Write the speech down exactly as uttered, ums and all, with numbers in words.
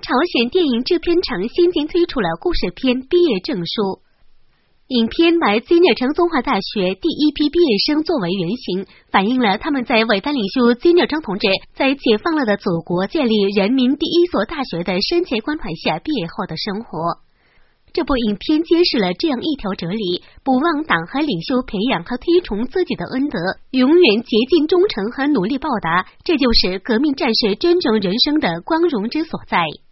朝鲜电影制片厂先前推出了故事片毕业证书。影片以金日成综合大学第一批毕业生作为原型，反映了他们在伟大领袖金日成同志在解放了的祖国建立人民第一所大学的深切关怀下毕业后的生活。这部影片揭示了这样一条哲理：不忘党和领袖培养和推崇自己的恩德，永远竭尽忠诚和努力报答，这就是革命战士真正人生的光荣之所在。